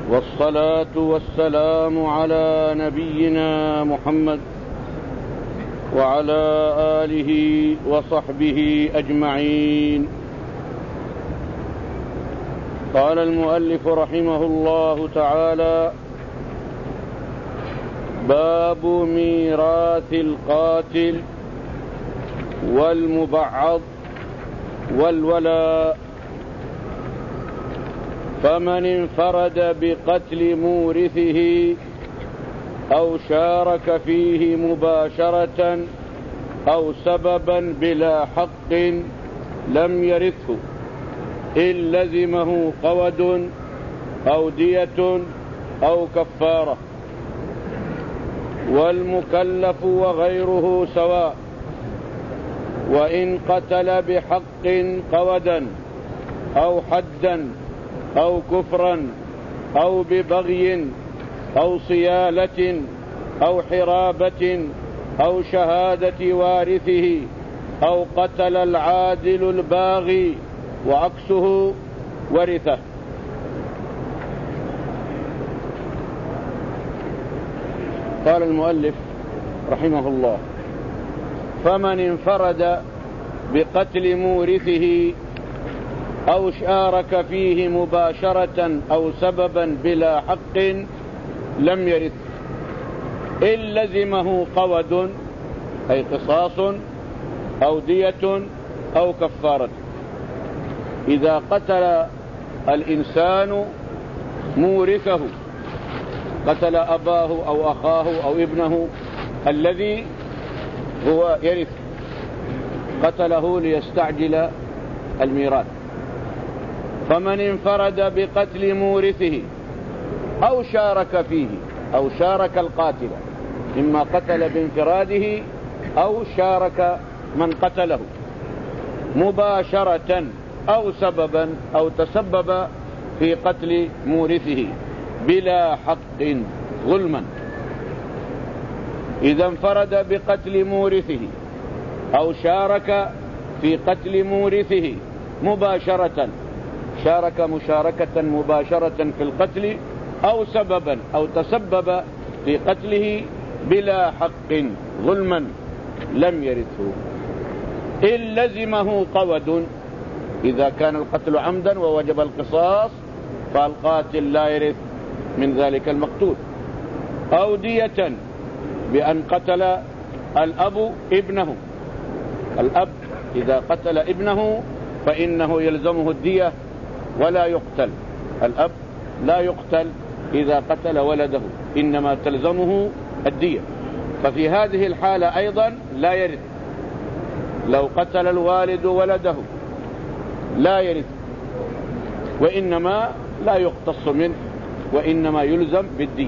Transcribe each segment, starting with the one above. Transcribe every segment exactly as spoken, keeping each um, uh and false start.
والصلاة والسلام على نبينا محمد وعلى آله وصحبه أجمعين. قال المؤلف رحمه الله تعالى: باب ميراث القاتل والمبعض والولاء. فمن انفرد بقتل مورثه أو شارك فيه مباشرة أو سببا بلا حق لم يرثه إن لزمه قود أو دية أو كفارة. والمكلف وغيره سواء، وإن قتل بحق قودا أو حدا أو كفرا أو ببغي أو صيالة أو حرابة أو شهادة وارثه أو قتل العادل الباغي وعكسه ورثه. قال المؤلف رحمه الله: فمن انفرد بقتل مورثه أو شارك فيه مباشرة أو سببا بلا حق لم يرث إن لزمه قود أي قصاص أو دية أو كفارة. إذا قتل الإنسان مورثه، قتل أباه أو أخاه أو ابنه الذي هو يرث، قتله ليستعجل الميراث. فمن انفرد بقتل مورثه أو شارك فيه أو شارك القاتل، إما قتل بانفراده أو شارك من قتله مباشرة أو سببا أو تسبب في قتل مورثه بلا حق ظلما. إذا انفرد بقتل مورثه أو شارك في قتل مورثه مباشرة، شارك مشاركة مباشرة في القتل أو سببا أو تسبب في قتله بلا حق ظلما لم يرثه إن لزمه قود. إذا كان القتل عمدا ووجب القصاص فالقاتل لا يرث من ذلك المقتول. أو دية، بأن قتل الأب ابنه، الأب إذا قتل ابنه فإنه يلزمه الدية ولا يقتل. الأب لا يقتل إذا قتل ولده، إنما تلزمه الدية. ففي هذه الحالة أيضا لا يرث. لو قتل الوالد ولده لا يرث، وإنما لا يقتص منه، وإنما يلزم بالدية.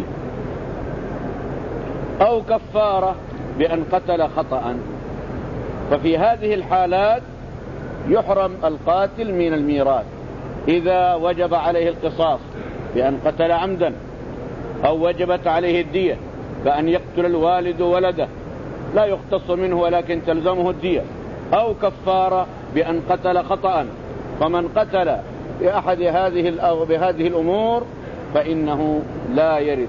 أو كفارة، بأن قتل خطأ، ففي هذه الحالات يحرم القاتل من الميراث إذا وجب عليه القصاص بأن قتل عمدا، أو وجبت عليه الدية بأن يقتل الوالد ولده، لا يقتص منه ولكن تلزمه الدية. أو كفارة بأن قتل خطأ، فمن قتل بأحد هذه أو بهذه الأمور فإنه لا يرث.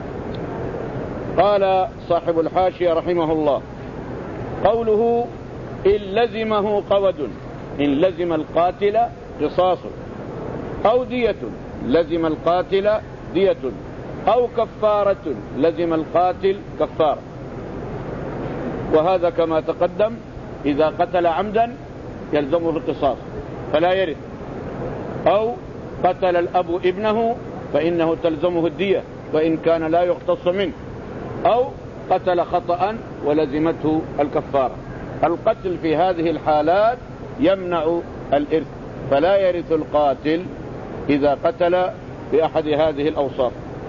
قال صاحب الحاشية رحمه الله: قوله إن لزمه قود، إن لزم القاتل قصاص، أو دية لزم القاتل دية، أو كفارة لزم القاتل كفارة. وهذا كما تقدم، إذا قتل عمدا يلزمه القصاص فلا يرث، أو قتل الأب ابنه فإنه تلزمه الدية وإن كان لا يقتص منه، أو قتل خطأ ولزمته الكفارة. القتل في هذه الحالات يمنع الإرث، فلا يرث القاتل إذا قتل بأحد هذه الأوصاف.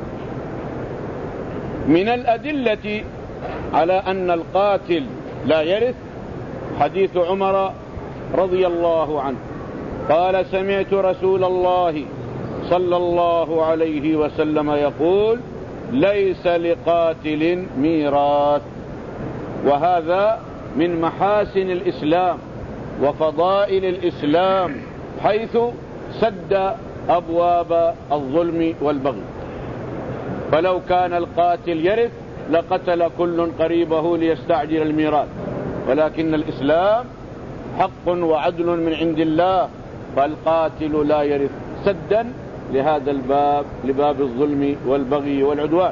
من الأدلة على أن القاتل لا يرث حديث عمر رضي الله عنه قال: سمعت رسول الله صلى الله عليه وسلم يقول: ليس لقاتل ميراث. وهذا من محاسن الإسلام وفضائل الإسلام، حيث سد أبواب الظلم والبغي. فلو كان القاتل يرث لقتل كل قريبه ليستعجل الميراث، ولكن الإسلام حق وعدل من عند الله، فالقاتل لا يرث سدا لهذا الباب، لباب الظلم والبغي والعدوان.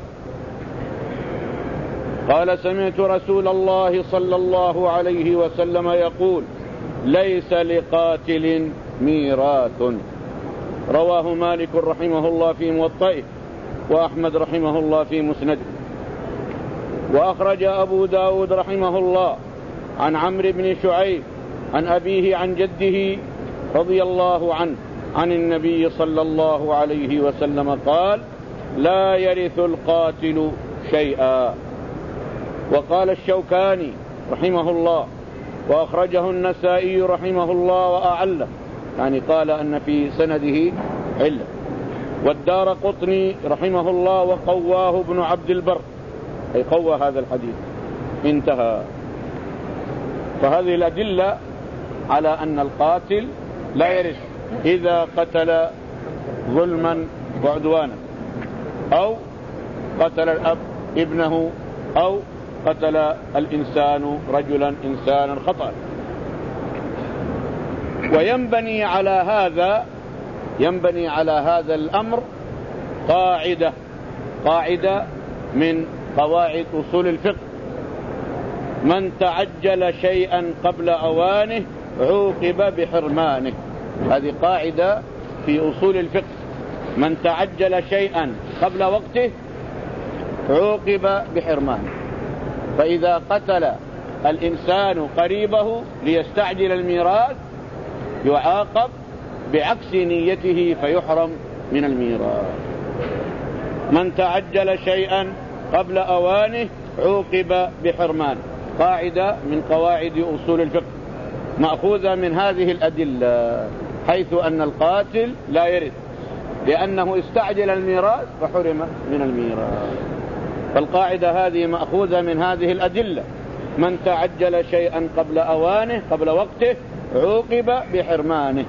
قال: سمعت رسول الله صلى الله عليه وسلم يقول: ليس لقاتل ميراث. رواه مالك رحمه الله في موطئه، وأحمد رحمه الله في مسنده. وأخرج أبو داود رحمه الله عن عمرو بن شعيب عن أبيه عن جده رضي الله عنه عن النبي صلى الله عليه وسلم قال: لا يرث القاتل شيئا. وقال الشوكاني رحمه الله، وأخرجه النسائي رحمه الله وأعله، يعني قال أن في سنده علة. والدار قطني رحمه الله وقواه ابن عبد البر، أي قوى هذا الحديث. انتهى. فهذه الأدلة على أن القاتل لا يرث إذا قتل ظلما وعدوانا، أو قتل الأب ابنه، أو قتل الإنسان رجلا إنسانا خطأ. وينبني على هذا ينبني على هذا الأمر قاعدة قاعدة من قواعد أصول الفقه: من تعجل شيئا قبل أوانه عوقب بحرمانه. هذه قاعدة في أصول الفقه: من تعجل شيئا قبل وقته عوقب بحرمانه. فإذا قتل الإنسان قريبه ليستعجل الميراث يعاقب بعكس نيته فيحرم من الميراث. من تعجل شيئا قبل أوانه عوقب بحرمانه. قاعدة من قواعد أصول الفقه مأخوذة من هذه الأدلة، حيث أن القاتل لا يرث لأنه استعجل الميراث فحرم من الميراث. فالقاعدة هذه مأخوذة من هذه الأدلة: من تعجل شيئا قبل أوانه قبل وقته عوقب بحرمانه.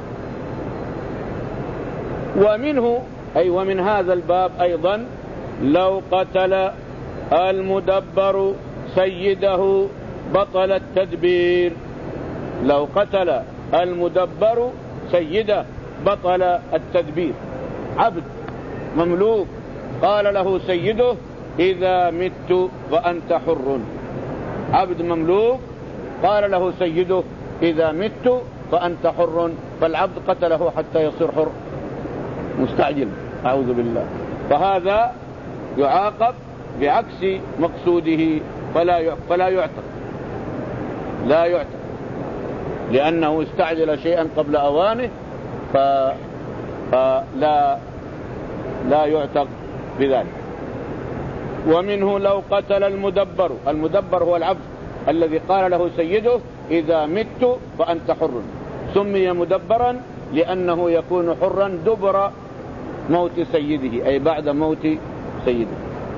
ومنه أي ومن هذا الباب أيضا: لو قتل المدبر سيده بطل التدبير. لو قتل المدبر سيده بطل التدبير. عبد مملوك قال له سيده: إذا مت فأنت حر. عبد مملوك قال له سيده: إذا مت فأنت حر، فالعبد قتله حتى يصير حر مستعجل، أعوذ بالله. فهذا يعاقب بعكس مقصوده، فلا فلا يعتق لا يعتق لأنه استعجل شيئا قبل أوانه، فلا لا يعتق بذلك. ومنه لو قتل المدبر. المدبر هو العبد الذي قال له سيده: إذا مت فأنت حر. سمي مدبرا لأنه يكون حرا دبر موت سيده، أي بعد موت سيده.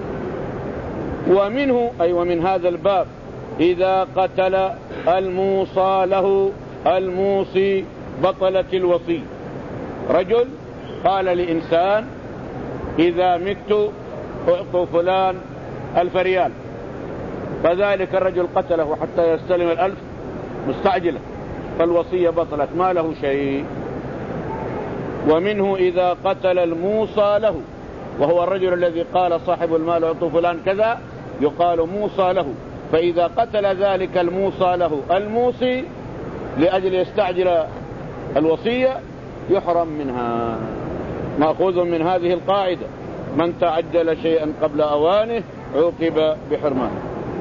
ومنه أي ومن هذا الباب: إذا قتل الموصى له الموصي بطلت الوصي. رجل قال لإنسان: إذا مت أعطوا فلان ألف ريال، فذلك الرجل قتله حتى يستلم الألف مستعجلا، فالوصية بطلت، ما له شيء. ومنه إذا قتل الموصى له، وهو الرجل الذي قال صاحب المال أعطوا فلان كذا، يقال موصى له. فإذا قتل ذلك الموصى له الموصي لأجل يستعجل الوصية يحرم منها. مأخوذ من هذه القاعدة: من تعجل شيئا قبل أوانه عوقب بحرمانه.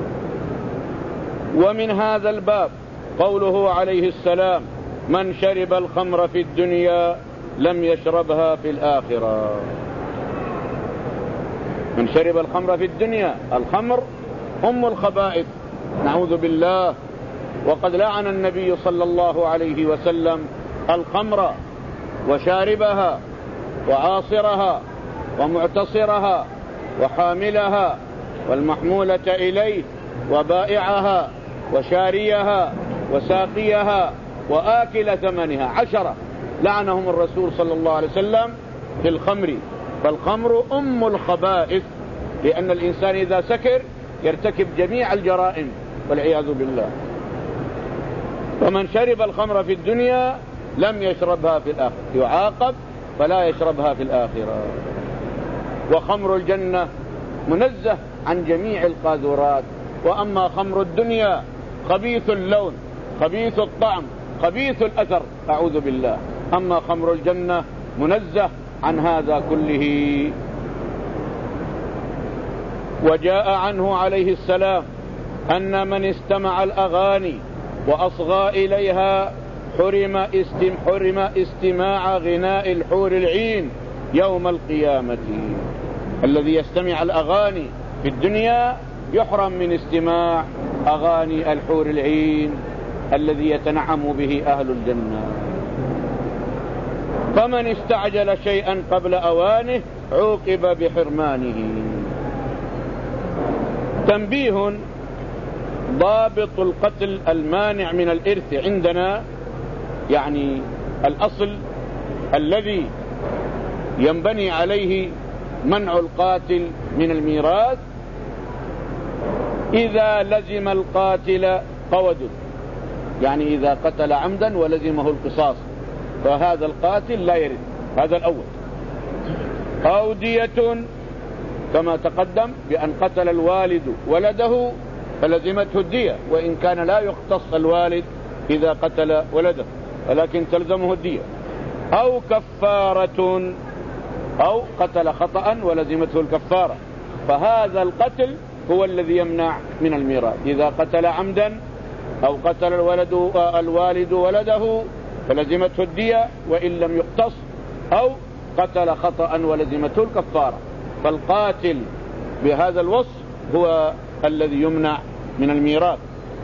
ومن هذا الباب قوله عليه السلام: من شرب الخمر في الدنيا لم يشربها في الآخرة. من شرب الخمر في الدنيا، الخمر أم الخبائث، نعوذ بالله. وقد لعن النبي صلى الله عليه وسلم الخمر وشاربها وعاصرها ومعتصرها وحاملها والمحمولة إليه وبائعها وشاريها وساقيها وآكل ثمنها. عشرة لعنهم الرسول صلى الله عليه وسلم في الخمر. فالخمر أم الخبائث لأن الإنسان إذا سكر يرتكب جميع الجرائم والعياذ بالله. ومن شرب الخمر في الدنيا لم يشربها في الآخرة، يعاقب فلا يشربها في الآخرة. وخمر الجنة منزه عن جميع القاذورات. وأما خمر الدنيا خبيث اللون، خبيث الطعم، خبيث الأثر، أعوذ بالله. أما خمر الجنة منزه عن هذا كله. وجاء عنه عليه السلام أن من استمع الأغاني وأصغى إليها حرم, استم حرم استماع غناء الحور العين يوم القيامة. الذي يستمع الأغاني في الدنيا يحرم من استماع أغاني الحور العين الذي يتنعم به أهل الجنة. فمن استعجل شيئا قبل أوانه عوقب بحرمانه. تنبيه: ضابط القتل المانع من الإرث عندنا، يعني الأصل الذي ينبني عليه منع القاتل من الميراث، إذا لزم القاتل قود، يعني إذا قتل عمدا ولزمه القصاص فهذا القاتل لا يرث، هذا الأول. أو دية كما تقدم بأن قتل الوالد ولده فلزمته الدية، وإن كان لا يختص الوالد إذا قتل ولده ولكن تلزمه الدية. أو كفارة، أو قتل خطأ ولزمته الكفارة، فهذا القتل هو الذي يمنع من الميراث. إذا قتل عمدا أو قتل الولد الوالد ولده فلزمته الدية وإن لم يقتص، أو قتل خطأ ولزمته الكفارة. فالقاتل بهذا الوصف هو الذي يمنع من الميراث.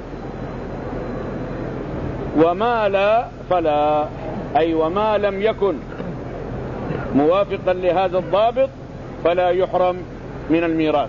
وما لا فلا، أي وما لم يكن موافقا لهذا الضابط فلا يحرم من الميراث.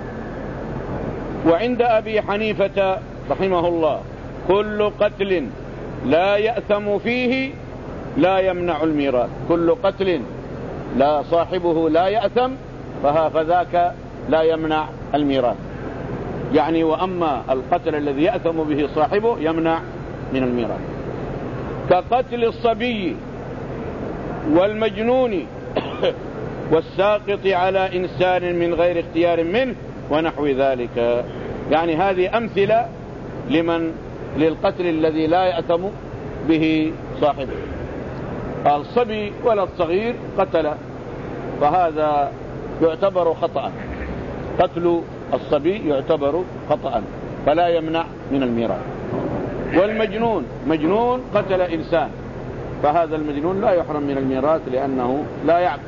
وعند أبي حنيفة رحمه الله كل قتل لا يأثم فيه لا يمنع الميراث. كل قتل لا صاحبه لا يأثم فذاك لا يمنع الميراث. يعني وأما القتل الذي يأثم به صاحبه يمنع من الميراث، كقتل الصبي والمجنون والساقط على إنسان من غير اختيار منه ونحو ذلك. يعني هذه أمثلة لمن للقتل الذي لا يأثم به صاحبه. الصبي ولد صغير قتل فهذا يعتبر خطأ، قتل الصبي يعتبر خطأ فلا يمنع من الميراث. والمجنون مجنون قتل إنسان فهذا المجنون لا يحرم من الميراث لأنه لا يعقل.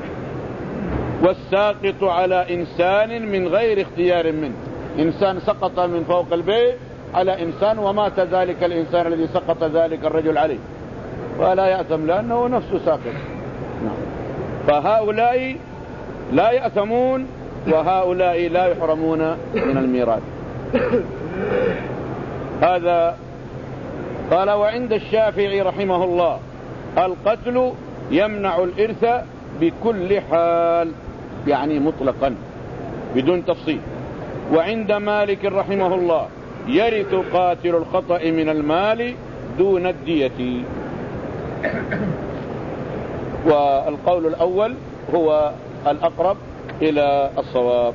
والساقط على إنسان من غير اختيار منه، إنسان سقط من فوق البيت على إنسان ومات ذلك الإنسان الذي سقط ذلك الرجل عليه ولا يأثم لأنه نفسه ساقط. فهؤلاء لا يأثمون وهؤلاء لا يحرمون من الميراث. هذا قال. وعند الشافعي رحمه الله القتل يمنع الإرث بكل حال، يعني مطلقا بدون تفصيل. وعند مالك رحمه الله يرث قاتل الخطأ من المال دون الدية. والقول الأول هو الأقرب إلى الصواب.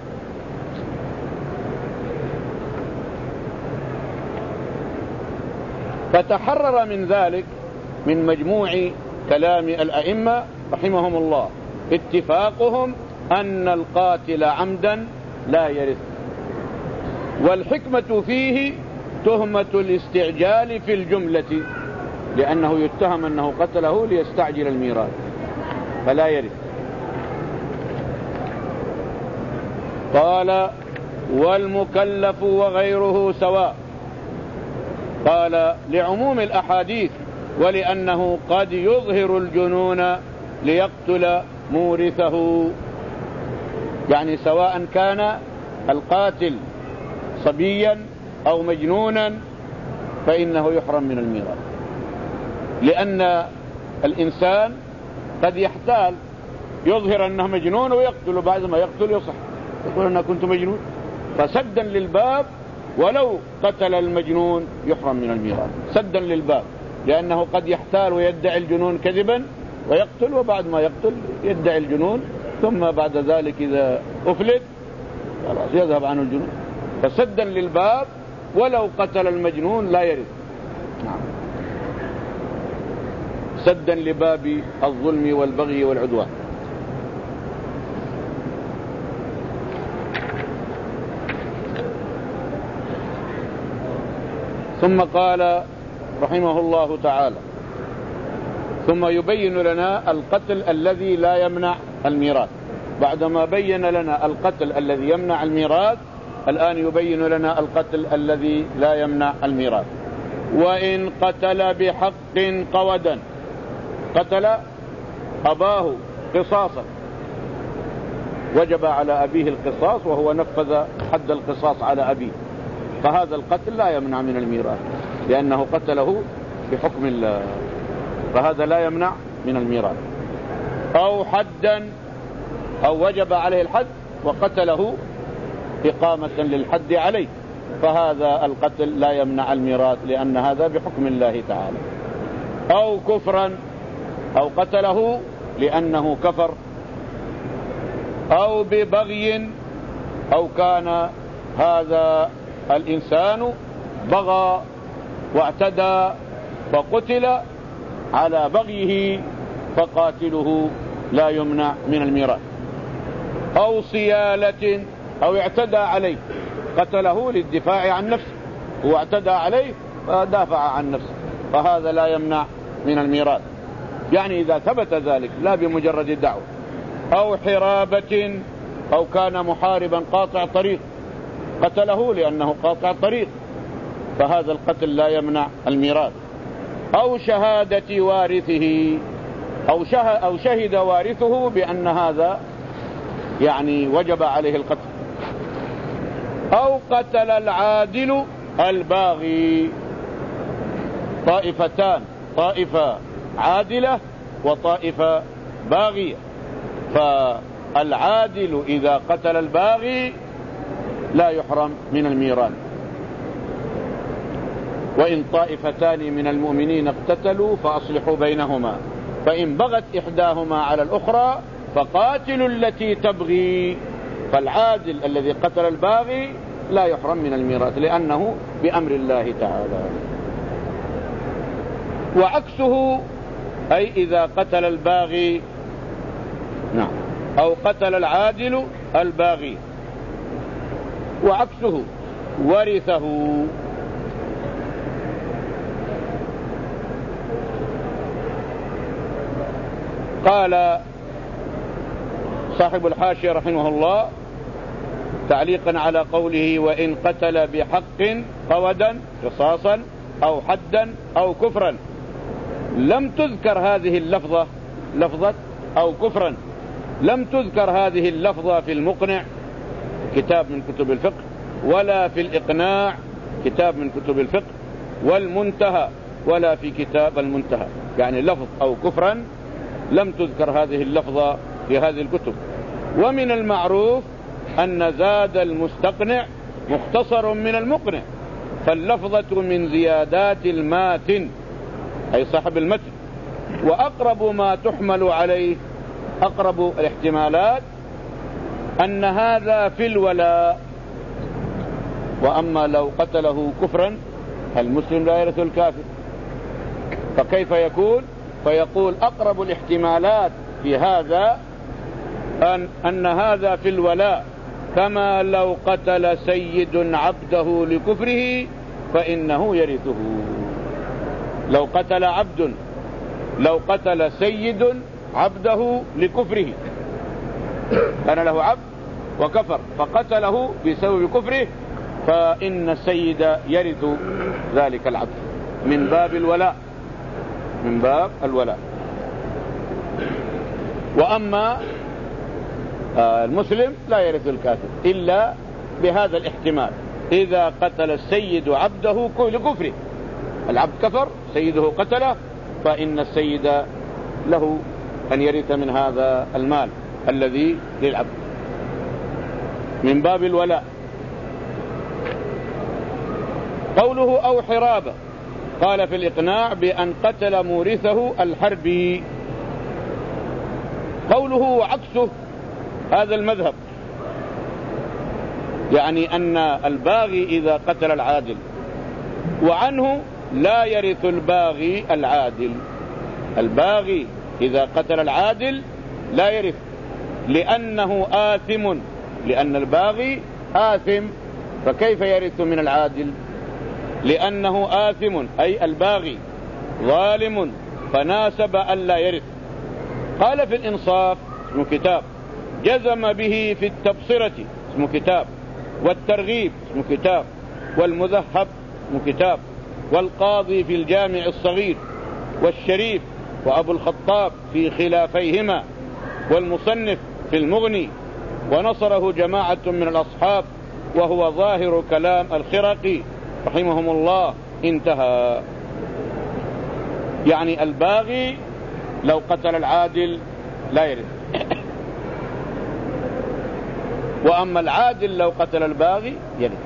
فتحرر من ذلك من مجموع كلام الأئمة رحمهم الله اتفاقهم أن القاتل عمدا لا يرث. والحكمة فيه تهمة الاستعجال في الجملة، لأنه يتهم أنه قتله ليستعجل الميراث فلا يرث. قال والمكلف وغيره سواء. قال لعموم الأحاديث ولأنه قد يظهر الجنون ليقتل مورثه، يعني سواء كان القاتل صبيا أو مجنونا فإنه يحرم من الميراث، لأن الإنسان قد يحتال يظهر أنه مجنون ويقتل، بعد ما يقتل يصح يقول أنا كنت مجنون. فسدا للباب ولو قتل المجنون يحرم من الميراث، سدا للباب، لأنه قد يحتال ويدعي الجنون كذبا ويقتل، وبعد ما يقتل يدعي الجنون، ثم بعد ذلك إذا أفلت خلاص يذهب عنه الجنون. فسدا للباب ولو قتل المجنون لا يرث. نعم. سدا لباب الظلم والبغي والعدوان. ثم قال رحمه الله تعالى: ثم يبين لنا القتل الذي لا يمنع الميراث. بعدما بين لنا القتل الذي يمنع الميراث، الآن يبين لنا القتل الذي لا يمنع الميراث. وإن قتل بحق قودا، قتل أباه قصاصا، وجب على أبيه القصاص وهو نفذ حد القصاص على أبيه، فهذا القتل لا يمنع من الميراث لأنه قتله بحكم الله، فهذا لا يمنع من الميراث. أو حدا، أو وجب عليه الحد وقتله إقامة للحد عليه، فهذا القتل لا يمنع الميراث لأن هذا بحكم الله تعالى. أو كفرا، أو قتله لأنه كفر. أو ببغي، أو كان هذا الإنسان بغى واعتدى فقتل على بغيه، فقاتله لا يمنع من الميراث. أو صيالة، أو اعتدى عليه، قتله للدفاع عن نفسه، هو اعتدى عليه فدافع عن نفسه، فهذا لا يمنع من الميراث، يعني إذا ثبت ذلك لا بمجرد الدعوة. أو حرابة، أو كان محاربا قاطع طريق قتله لأنه قاطع طريق، فهذا القتل لا يمنع الميراث. أو شهادة وارثه، أو شهد, أو شهد وارثه بأن هذا يعني وجب عليه القتل. أو قتل العادل الباغي، طائفتان، طائفة عادلة وطائفة باغية، فالعادل إذا قتل الباغي لا يحرم من الميراث. وإن طائفتان من المؤمنين اقتتلوا فأصلحوا بينهما، فإن بغت إحداهما على الأخرى فقاتلوا التي تبغي، فالعادل الذي قتل الباغي لا يحرم من الميراث لأنه بأمر الله تعالى. وعكسه، أي إذا قتل الباغي، نعم، أو قتل العادل الباغي، وعكسه ورثه. قال صاحب الحاشية رحمه الله تعليقا على قوله: وإن قتل بحق قودا قصاصا أو حدا أو كفرا، لم تذكر هذه اللفظة، لفظة أو كفرا، لم تذكر هذه اللفظة في المقنع كتاب من كتب الفقه، ولا في الإقناع كتاب من كتب الفقه، والمنتهى ولا في كتاب المنتهى، يعني لفظ أو كفرا لم تذكر هذه اللفظة في هذه الكتب. ومن المعروف أن زاد المستقنع مختصر من المقنع، فاللفظة من زيادات الماتن أي صاحب المتن، وأقرب ما تحمل عليه، أقرب الاحتمالات أن هذا في الولاء. وأما لو قتله كفرا المسلم لا يرث الكافر، فكيف يكون؟ فيقول أقرب الاحتمالات في هذا أن, أن هذا في الولاء، كما لو قتل سيد عبده لكفره فإنه يرثه. لو قتل عبد، لو قتل سيد عبده لكفره، كان له عبد وكفر فقتله بسبب كفره، فإن السيد يرث ذلك العبد من باب الولاء، من باب الولاء. وأما المسلم لا يرث الكافر إلا بهذا الاحتمال: إذا قتل السيد عبده لكفره، العبد كفر سيده قتله، فإن السيد له أن يرث من هذا المال الذي للعبد. من باب الولاء. قوله أو حرابة، قال في الإقناع بأن قتل مورثه الحربي. قوله عكسه هذا المذهب، يعني أن الباغي إذا قتل العادل، وعنه لا يرث الباغي العادل. الباغي إذا قتل العادل لا يرث، لأنه آثم، لأن الباغي آثم، فكيف يرث من العادل؟ لأنه آثم، أي الباغي ظالم، فناسب ألا يرث. قال في الإنصاف، اسمه كتاب، جزم به في التبصرة، اسمه كتاب، والترغيب، اسمه كتاب، والمذهب، اسمه كتاب، والقاضي في الجامع الصغير، والشريف وأبو الخطاب في خلافيهما، والمصنف في المغني، ونصره جماعة من الأصحاب، وهو ظاهر كلام الخرقي رحمهم الله. انتهى. يعني الباغي لو قتل العادل لا يرث، وأما العادل لو قتل الباغي يرث.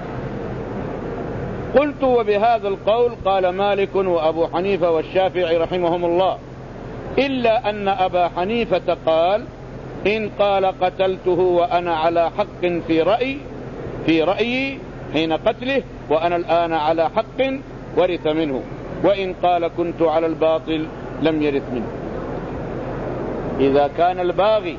قلت وبهذا القول قال مالك وأبو حنيفة والشافعي رحمهم الله، إلا أن أبا حنيفة قال إن قال قتلته وأنا على حق في رأي في رأيي حين قتله وأنا الآن على حق ورث منه، وإن قال كنت على الباطل لم يرث منه. إذا كان الباغي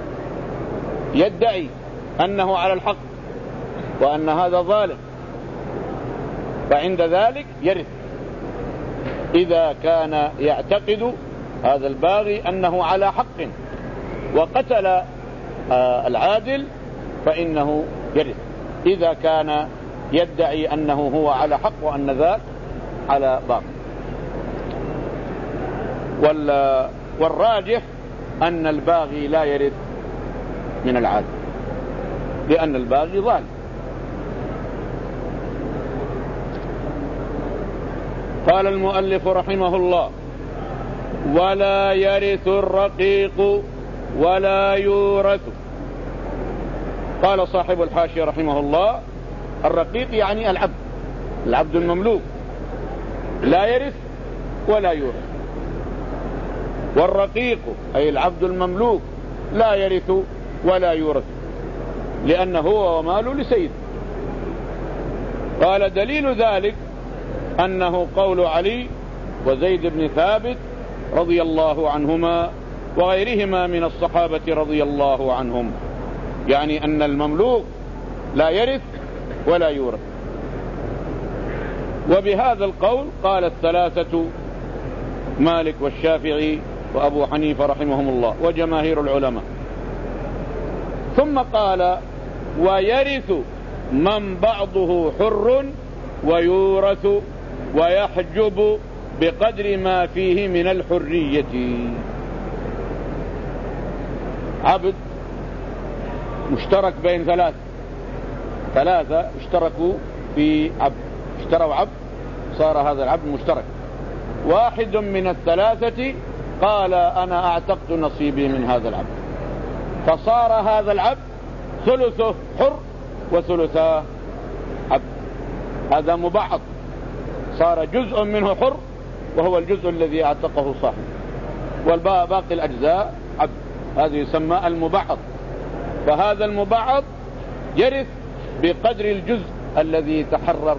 يدعي أنه على الحق وأن هذا ظالم فعند ذلك يرث. إذا كان يعتقد هذا الباغي أنه على حق وقتل العادل فإنه يرث، إذا كان يدعي أنه هو على حق وأن ذاك على باطل. والراجح أن الباغي لا يرث من العادل، لأن الباغي ظالم. قال المؤلف رحمه الله ولا يرث الرقيق ولا يورث. قال صاحب الحاشية رحمه الله الرقيق يعني العبد، العبد المملوك لا يرث ولا يورث، والرقيق أي العبد المملوك لا يرث ولا يورث، لأنه هو وماله لسيد. قال دليل ذلك أنه قول علي وزيد بن ثابت رضي الله عنهما وغيرهما من الصحابة رضي الله عنهم، يعني أن المملوك لا يرث ولا يورث. وبهذا القول قال الثلاثة مالك والشافعي وأبو حنيفة رحمهم الله وجماهير العلماء. ثم قال ويرث من بعضه حر ويورث ويحجب بقدر ما فيه من الحرية. عبد مشترك بين ثلاث ثلاثة اشتركوا في عبد، اشتروا عبد صار هذا العبد مشترك. واحد من الثلاثة قال أنا أعتقت نصيبي من هذا العبد، فصار هذا العبد ثلثه حر وثلثه عبد. هذا مبعض، صار جزء منه حر وهو الجزء الذي اعتقه صاحبه، والباقي الأجزاء عبد. هذا يسمى المبعض. فهذا المبعض يرث بقدر الجزء الذي تحرر.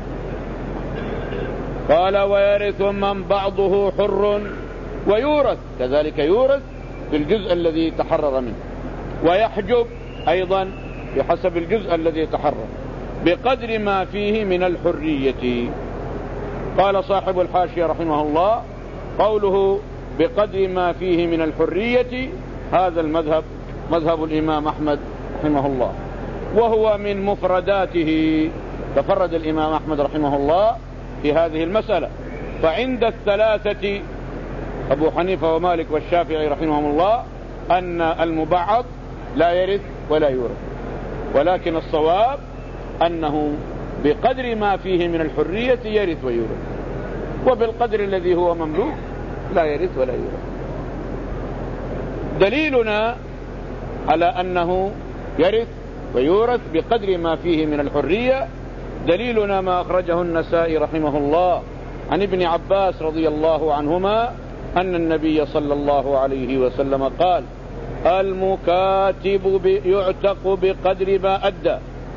قال ويرث من بعضه حر ويورث، كذلك يورث بالجزء الذي تحرر منه، ويحجب أيضا بحسب الجزء الذي تحرر بقدر ما فيه من الحرية. قال صاحب الحاشية رحمه الله قوله بقدر ما فيه من الحرية هذا المذهب مذهب الإمام أحمد رحمه الله، وهو من مفرداته. تفرد الإمام أحمد رحمه الله في هذه المسألة. فعند الثلاثة أبو حنيفة ومالك والشافعي رحمهم الله أن المبعض لا يرث ولا يورث، ولكن الصواب أنه بقدر ما فيه من الحرية يرث ويورث، وبالقدر الذي هو مملوك لا يرث ولا يورث. دليلنا على أنه يرث ويورث بقدر ما فيه من الحرية. دليلنا ما أخرجه النسائي رحمه الله عن ابن عباس رضي الله عنهما أن النبي صلى الله عليه وسلم قال: المكاتب يعتق بقدر ما أدى.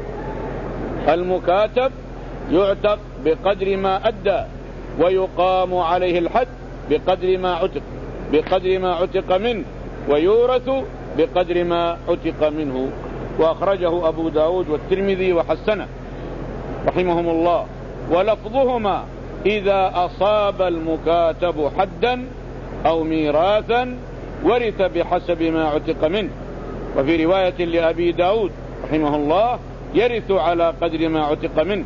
المكاتب يعتق بقدر ما أدى، ويقام عليه الحد بقدر ما عتق بقدر ما عتق منه، ويورث بقدر ما عتق منه. وأخرجه أبو داود والترمذي وحسنه رحمهم الله. ولفظهما: إذا أصاب المكاتب حدا أو ميراثا ورث بحسب ما عتق منه. وفي رواية لأبي داود رحمه الله: يرث على قدر ما عتق منه.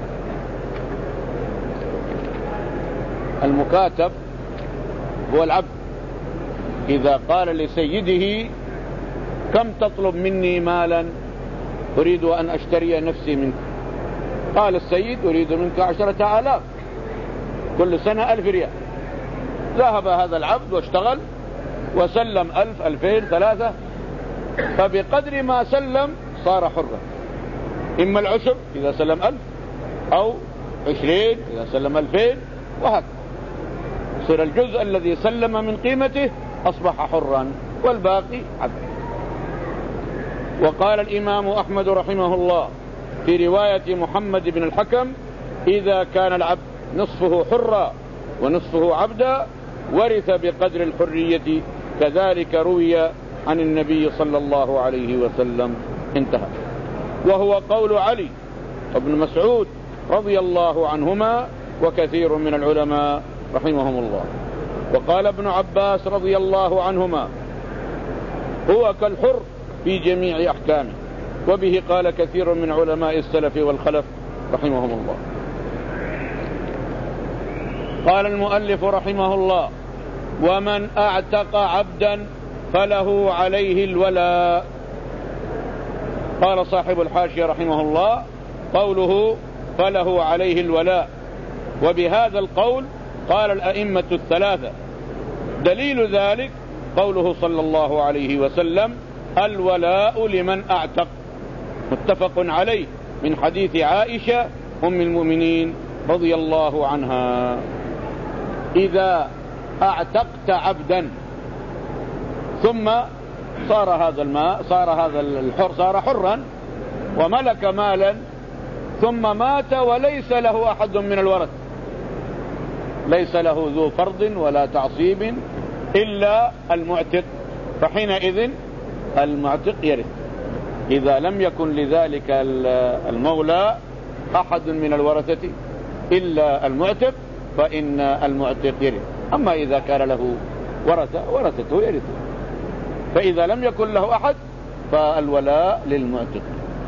المكاتب هو العبد، إذا قال لسيده: كم تطلب مني مالا؟ أريد أن أشتري نفسي منك. قال السيد: أريد منك عشرة آلاف، كل سنة ألف ريال. ذهب هذا العبد واشتغل وسلم ألف، ألفين، ثلاثة، فبقدر ما سلم صار حرا. إما العشر إذا سلم ألف، أو عشرين إذا سلم ألفين، وهكذا. صار الجزء الذي سلم من قيمته أصبح حرا، والباقي عبد. وقال الإمام أحمد رحمه الله في رواية محمد بن الحكم: إذا كان العبد نصفه حرا ونصفه عبدا ورث بقدر الحرية، كذلك روي عن النبي صلى الله عليه وسلم. انتهى. وهو قول علي وابن مسعود رضي الله عنهما وكثير من العلماء رحمهم الله. وقال ابن عباس رضي الله عنهما: هو كالحر في جميع أحكامه. وبه قال كثير من علماء السلف والخلف رحمهم الله. قال المؤلف رحمه الله: ومن اعتق عبدا فله عليه الولاء. قال صاحب الحاشية رحمه الله: قوله فله عليه الولاء، وبهذا القول قال الأئمة الثلاثة. دليل ذلك قوله صلى الله عليه وسلم: الولاء لمن اعتق، متفق عليه، من حديث عائشة أم المؤمنين رضي الله عنها. إذا اعتقت عبدا ثم صار هذا الماء صار هذا الحر صار حرا وملك مالا، ثم مات وليس له أحد من الورث، ليس له ذو فرض ولا تعصيب إلا المعتق، فحينئذ المعتق يرث. إذا لم يكن لذلك المولى أحد من الورثة إلا المعتق فإن المعتق يرث. أما إذا كان له ورثة ورثته يرث. فإذا لم يكن له أحد فالولاء للمعتق.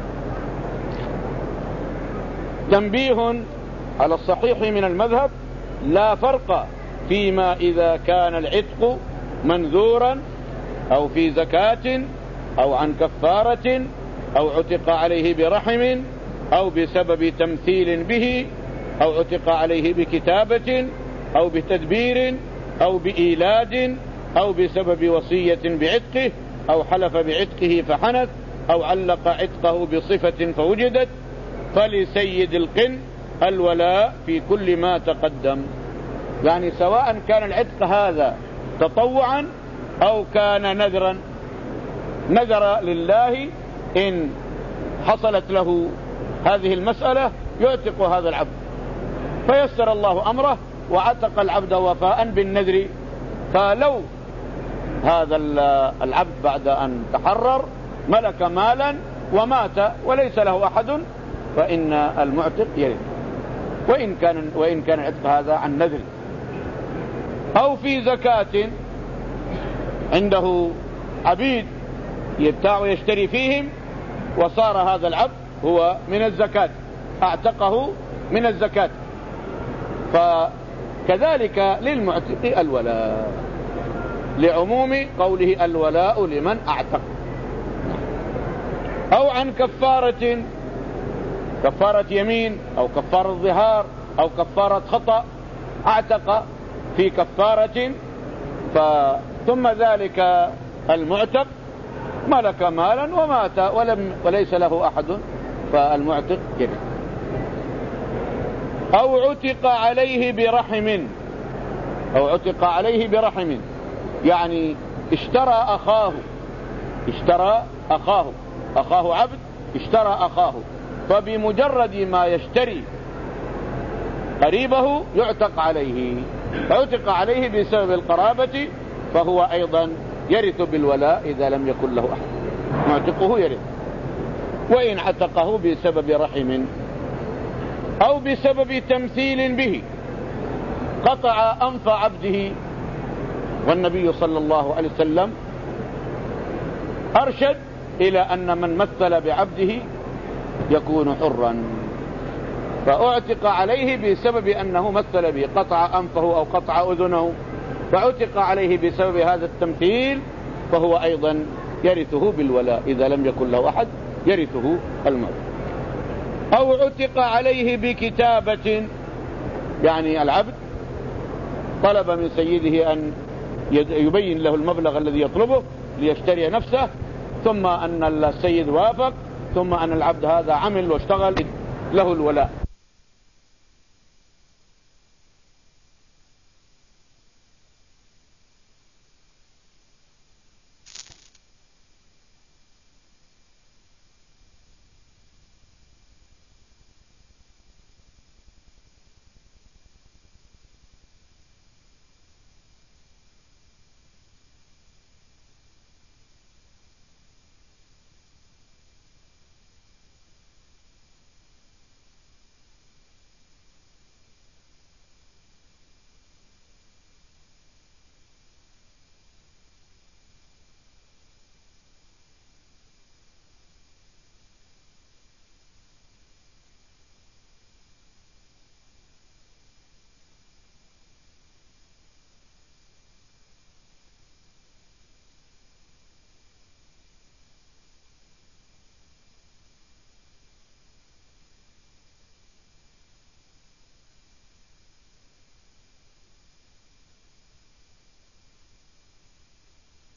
تنبيه على الصحيح من المذهب: لا فرق فيما إذا كان العتق منذورا أو في زكاة أو عن كفارة أو عتق عليه برحم أو بسبب تمثيل به أو عتق عليه بكتابة أو بتدبير أو بإيلاد أو بسبب وصية بعتقه أو حلف بعتقه فحنث أو علق عتقه بصفة فوجدت، فلسيد القن الولاء في كل ما تقدم. يعني سواء كان العتق هذا تطوعا أو كان نذرا، نذر لله إن حصلت له هذه المسألة يعتق هذا العبد، فيسر الله أمره وعتق العبد وفاء بالنذر. فلو هذا العبد بعد أن تحرر ملك مالا ومات وليس له أحد فإن المعتق يرث، وإن كان وإن كان العتق هذا عن نذر. أو في زكاة عنده عبيد يبتاع ويشتري فيهم وصار هذا العبد هو من الزكاة، اعتقه من الزكاة، فكذلك للمعتق الولاء، لعموم قوله الولاء لمن اعتق. أو عن كفارة، كفارة يمين أو كفارة ظهار أو كفارة خطأ، اعتق في كفارة ثم ذلك المعتق ملك مالا ومات ولم وليس له أحد فالمعتق يرث. أو عتق عليه برحم، أو عتق عليه برحم، يعني اشترى أخاه، اشترى أخاه أخاه عبد اشترى أخاه، فبمجرد ما يشتري قريبه يعتق عليه، عتق عليه بسبب القرابة، فهو أيضا يرث بالولاء إذا لم يكن له أحد، معتقه يرث. وإن عتقه بسبب رحم أو بسبب تمثيل به، قطع أنف عبده، والنبي صلى الله عليه وسلم أرشد إلى أن من مثل بعبده يكون حرا، فأعتق عليه بسبب أنه مثل به، قطع أنفه أو قطع أذنه فعتق عليه بسبب هذا التمثيل، فهو أيضا يرثه بالولاء إذا لم يكن له أحد يرثه الموت. أو عتق عليه بكتابة، يعني العبد طلب من سيده أن يبين له المبلغ الذي يطلبه ليشتري نفسه، ثم أن السيد وافق، ثم أن العبد هذا عمل واشتغل له الولاء،